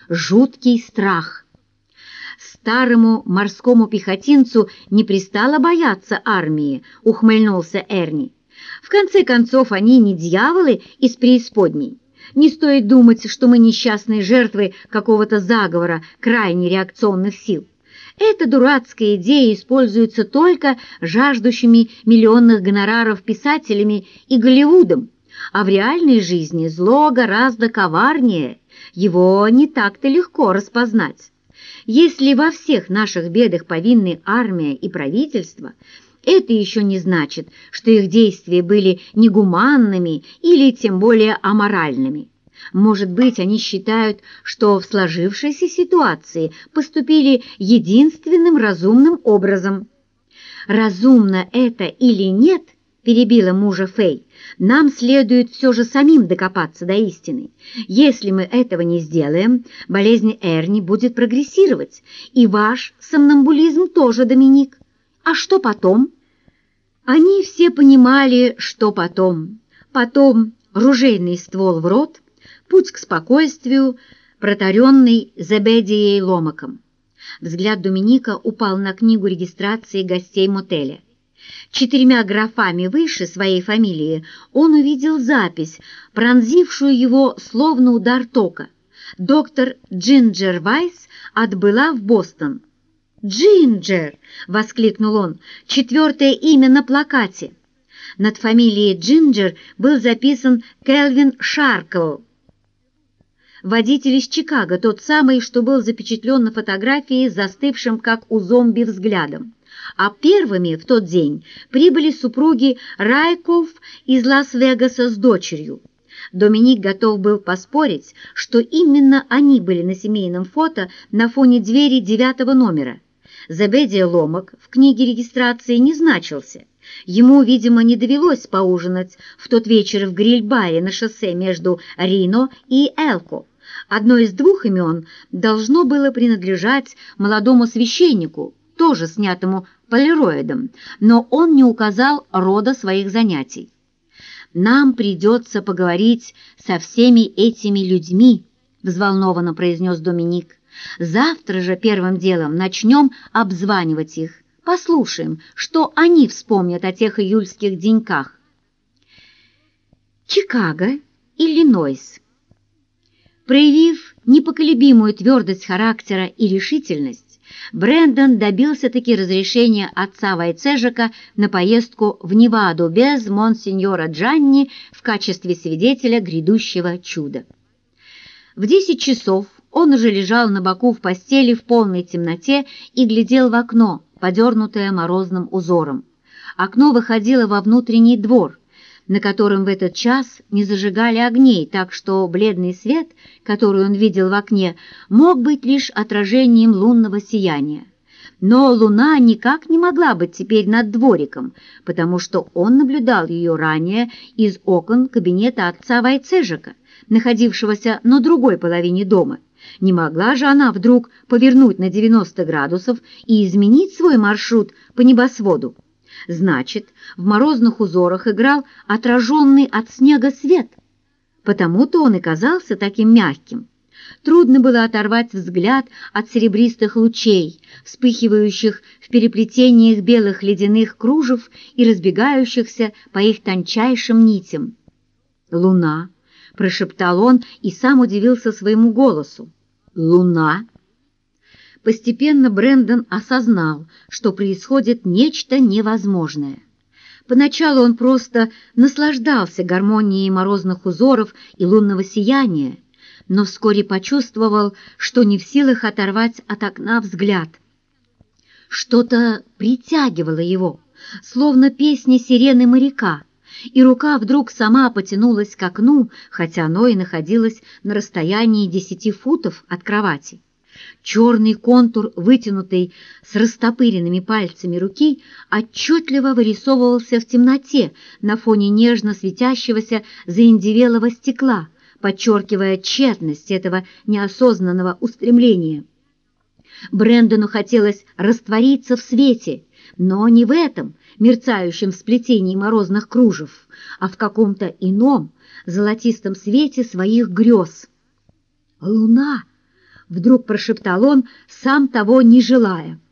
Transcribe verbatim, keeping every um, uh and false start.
жуткий страх. Старому морскому пехотинцу не пристало бояться армии, ухмыльнулся Эрни. В конце концов, они не дьяволы из преисподней. Не стоит думать, что мы несчастные жертвы какого-то заговора крайне реакционных сил. Эта дурацкая идея используется только жаждущими миллионных гонораров писателями и Голливудом, а в реальной жизни зло гораздо коварнее, его не так-то легко распознать. Если во всех наших бедах повинны армия и правительство, это еще не значит, что их действия были негуманными или тем более аморальными. Может быть, они считают, что в сложившейся ситуации поступили единственным разумным образом. «Разумно это или нет, — перебила мужа Фэй, — нам следует все же самим докопаться до истины. Если мы этого не сделаем, болезнь Эрни будет прогрессировать, и ваш сомнамбулизм тоже, Доминик. А что потом?» Они все понимали, что потом. Потом ружейный ствол в рот, путь к спокойствию, протаренный Зебедией Ломаком. Взгляд Доминика упал на книгу регистрации гостей мотеля. Четырьмя графами выше своей фамилии он увидел запись, пронзившую его словно удар тока. Доктор Джинджер Вайс отбыла в Бостон. «Джинджер!» — воскликнул он. «Четвертое имя на плакате». Над фамилией Джинджер был записан Келвин Шаркл. Водитель из Чикаго, тот самый, что был запечатлен на фотографии с застывшим, как у зомби, взглядом. А первыми в тот день прибыли супруги Райков из Лас-Вегаса с дочерью. Доминик готов был поспорить, что именно они были на семейном фото на фоне двери девятого номера. Зебедия Ломак в книге регистрации не значился. Ему, видимо, не довелось поужинать в тот вечер в гриль-баре на шоссе между Рино и Элко. Одно из двух имен должно было принадлежать молодому священнику, тоже снятому полироидом, но он не указал рода своих занятий. «Нам придется поговорить со всеми этими людьми», — взволнованно произнес Доминик. «Завтра же первым делом начнем обзванивать их. Послушаем, что они вспомнят о тех июльских деньках». Чикаго, Иллинойс. Проявив непоколебимую твердость характера и решительность, Брэндон добился-таки разрешения отца Вайцежика на поездку в Неваду без монсеньора Джанни в качестве свидетеля грядущего чуда. В десять часов он уже лежал на боку в постели в полной темноте и глядел в окно, подернутое морозным узором. Окно выходило во внутренний двор, на котором в этот час не зажигали огней, так что бледный свет, который он видел в окне, мог быть лишь отражением лунного сияния. Но луна никак не могла быть теперь над двориком, потому что он наблюдал ее ранее из окон кабинета отца Вайцежика, находившегося на другой половине дома. Не могла же она вдруг повернуть на девяносто градусов и изменить свой маршрут по небосводу? Значит, в морозных узорах играл отраженный от снега свет. Потому-то он и казался таким мягким. Трудно было оторвать взгляд от серебристых лучей, вспыхивающих в переплетениях белых ледяных кружев и разбегающихся по их тончайшим нитям. «Луна!» — прошептал он и сам удивился своему голосу. «Луна!» Постепенно Брэндон осознал, что происходит нечто невозможное. Поначалу он просто наслаждался гармонией морозных узоров и лунного сияния, но вскоре почувствовал, что не в силах оторвать от окна взгляд. Что-то притягивало его, словно песня сирены моряка, и рука вдруг сама потянулась к окну, хотя оно и находилось на расстоянии десяти футов от кровати. Черный контур, вытянутый с растопыренными пальцами руки, отчетливо вырисовывался в темноте на фоне нежно светящегося заиндевелого стекла, подчеркивая тщетность этого неосознанного устремления. Брэндону хотелось раствориться в свете, но не в этом мерцающем сплетении морозных кружев, а в каком-то ином золотистом свете своих грез. «Луна! вдруг прошептал он, сам того не желая.